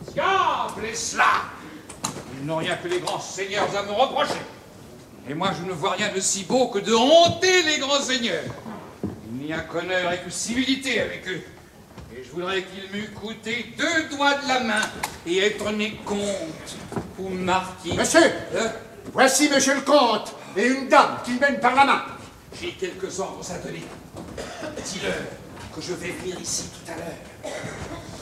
Diable est cela! Ils n'ont rien que les grands seigneurs à me reprocher. Et moi, je ne vois rien de si beau que de honter les grands seigneurs. Il n'y a qu'honneur et que civilité avec eux. Et je voudrais qu'ils m'eussent coûté 2 doigts de la main et être né comte ou marquis. Monsieur, voici monsieur le comte et une dame qui mène par la main. J'ai quelques ordres à donner. Dis-leur que je vais venir ici tout à l'heure.